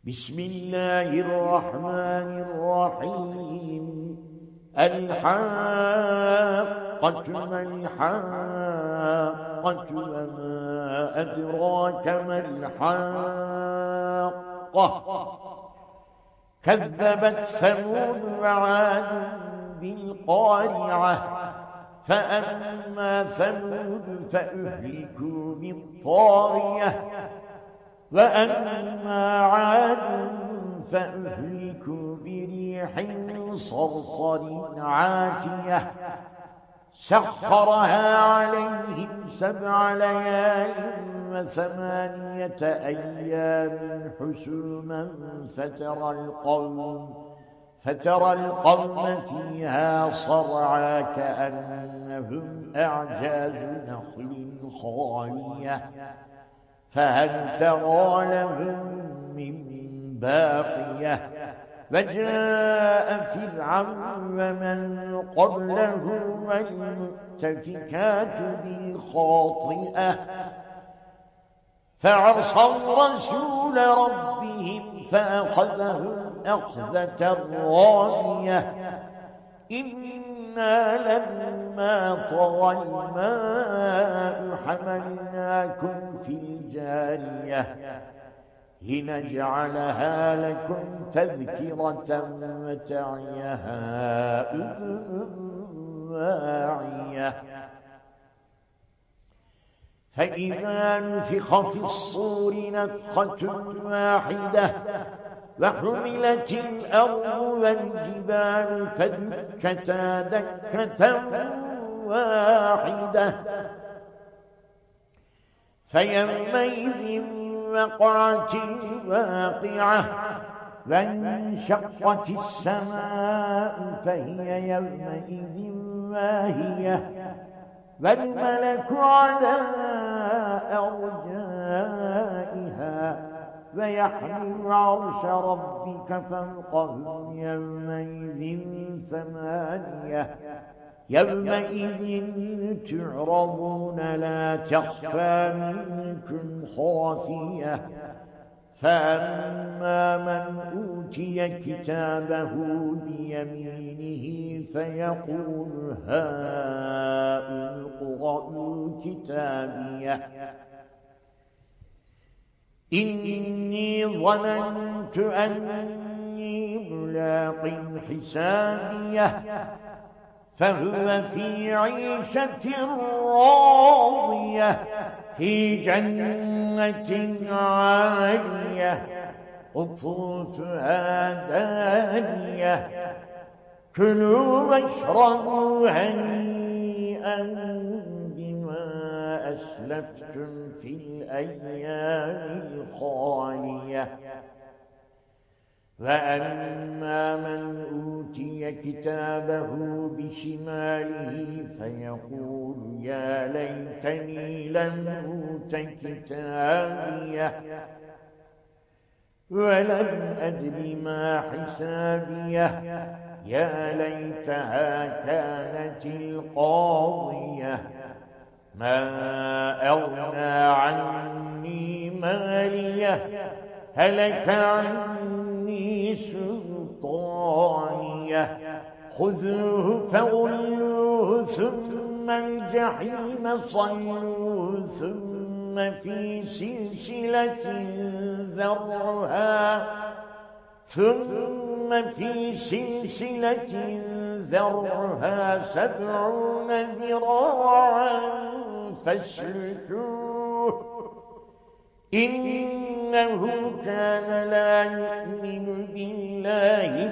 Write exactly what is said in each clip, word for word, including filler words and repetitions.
بسم الله الرحمن الرحيم. الحاقة ما الحاقة وما أدراك ما الحاقة. كذبت ثمود وعاد بالقارعة. فأما ثمود فأهلكوا بالطاغية وأما عاد فأهلكوا بريح صرصر عاتية سخرها عليهم سبع ليال وثمانية أيام حسوما فترى القوم فترى القوم فيها صرعى كأنهم أعجاز نخل خاوية فهل ترى لهم من باقية. وجاء فرعون ومن قبله والمؤتفكات بالخاطئة فعصوا رسول ربهم فأخذهم أخذة رابية. إنا لما طغى الماء حملناكم في الجارية لنجعلها لكم تذكرة وتعيها أذن واعية. فإذا نفخ في الصور نفخة واحدة وحملت الأرض والجبال فدكتا دكة واحدة فيومئذ وقعت الواقعة وانشقت السماء فهي يومئذ واهية والملك على أرجائها ويحمل عرش ربك فوقهم يومئذ ثمانية. يومئذ تعرضون لا تخفى منكم خافية. فأما من أوتي كتابه بيمينه فيقول هاؤم اقرءوا كتابيه إني ظننت أني ملاق حسابيه فهو في عيشة راضية في جنة عالية قطوفها دانية كلوا واشربوا هنيئا بما أسلفتم في الأيام الخالية. وأما من أوتي كتابه بشماله فيقول يا ليتني لم أوت كتابيه ولم أدر ما حسابيه يا ليتها كانت القاضية ما أغنى عني ماليه هلك عني سلطانيه خذوه فغلوه ثم الجحيم صلوه ثم في سلسلة ذرعها ثم في سلسلة ذرعها سبعون ذراعا فاسلكوه إنه كان لا يؤمن بالله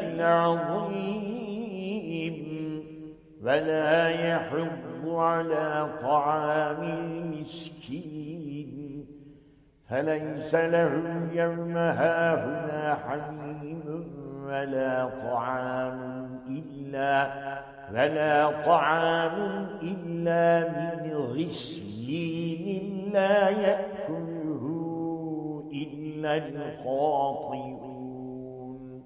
العظيم ولا يحض على طعام المسكين فليس له يوم هاهنا حميم ولا طعام إلا ولا طعام إلا من غسلين لا يأكله إلا الخاطئون.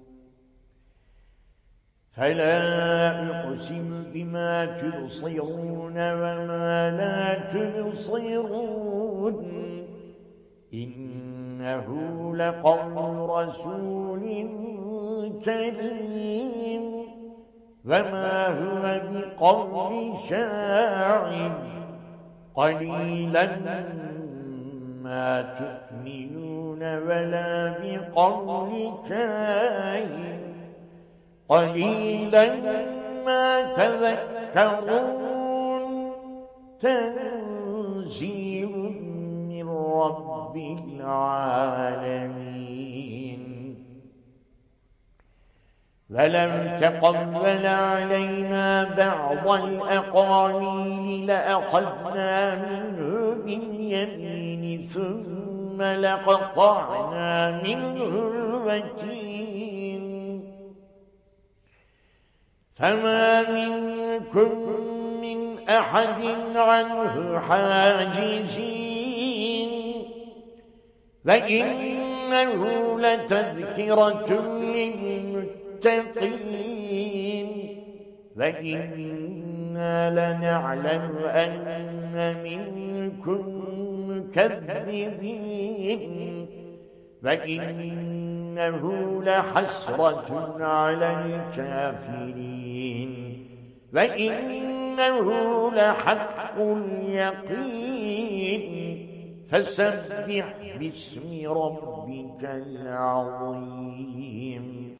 فلا أقسم بما تبصرون وما لا تبصرون إن إنه لقول رسول كريم وما هو بقول شاعر قليلا ما تؤمنون ولا بقول كاهن قليلا ما تذكرون تنزيل من رب العالمين ولم تقبل علينا بعض الأقاويل لأخذنا منه باليمين ثم لقطعنا منه الوتين فما منكم من أحد عنه حاجزين وإنه لتذكرة للمتقين وإنا لنعلم أن منكم مكذبين وإنه لحسرة على الكافرين وإنه لحق اليقين فسبح باسم ربك العظيم